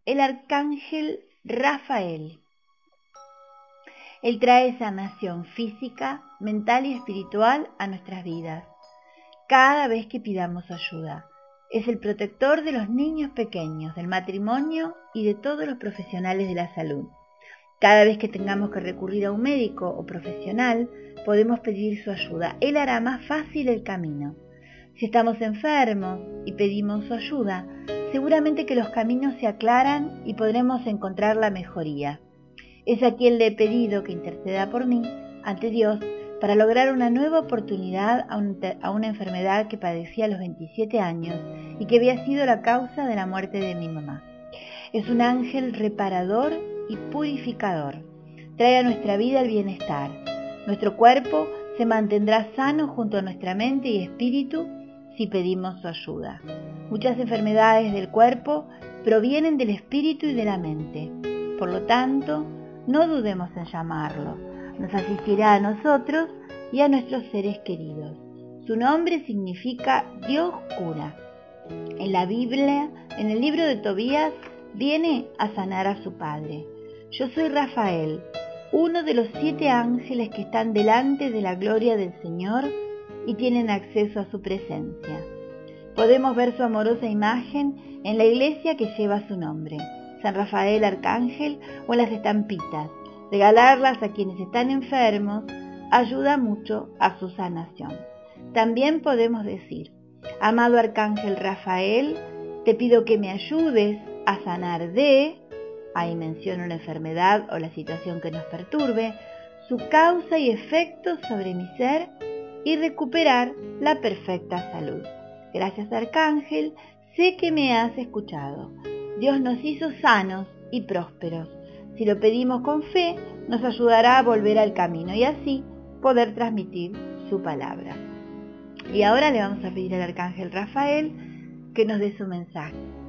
el arcángel Rafael. Él trae sanación física, mental y espiritual a nuestras vidas, cada vez que pidamos ayuda. Es el protector de los niños pequeños, del matrimonio y de todos los profesionales de la salud. Cada vez que tengamos que recurrir a un médico o profesional, podemos pedir su ayuda. Él hará más fácil el camino. Si estamos enfermos y pedimos su ayuda, seguramente que los caminos se aclaran y podremos encontrar la mejoría. Es a quien le he pedido que interceda por mí ante Dios para lograr una nueva oportunidad a una enfermedad que padecía a los 27 años y que había sido la causa de la muerte de mi mamá. Es un ángel reparador y purificador. Trae a nuestra vida el bienestar. Nuestro cuerpo se mantendrá sano junto a nuestra mente y espíritu si pedimos su ayuda. Muchas enfermedades del cuerpo provienen del espíritu y de la mente. Por lo tanto, no dudemos en llamarlo. Nos asistirá a nosotros y a nuestros seres queridos. Su nombre significa Dios cura. En la Biblia, en el libro de Tobías, viene a sanar a su padre. Yo soy Rafael, uno de los 7 ángeles que están delante de la gloria del Señor y tienen acceso a su presencia. Podemos ver su amorosa imagen en la iglesia que lleva su nombre, San Rafael Arcángel, o en las estampitas. Regalarlas a quienes están enfermos ayuda mucho a su sanación. También podemos decir: amado Arcángel Rafael, te pido que me ayudes a sanar de, ahí menciona una enfermedad o la situación que nos perturbe, su causa y efecto sobre mi ser y recuperar la perfecta salud. Gracias, Arcángel, sé que me has escuchado. Dios nos hizo sanos y prósperos. Si lo pedimos con fe, nos ayudará a volver al camino y así poder transmitir su palabra. Y ahora le vamos a pedir al Arcángel Rafael que nos dé su mensaje.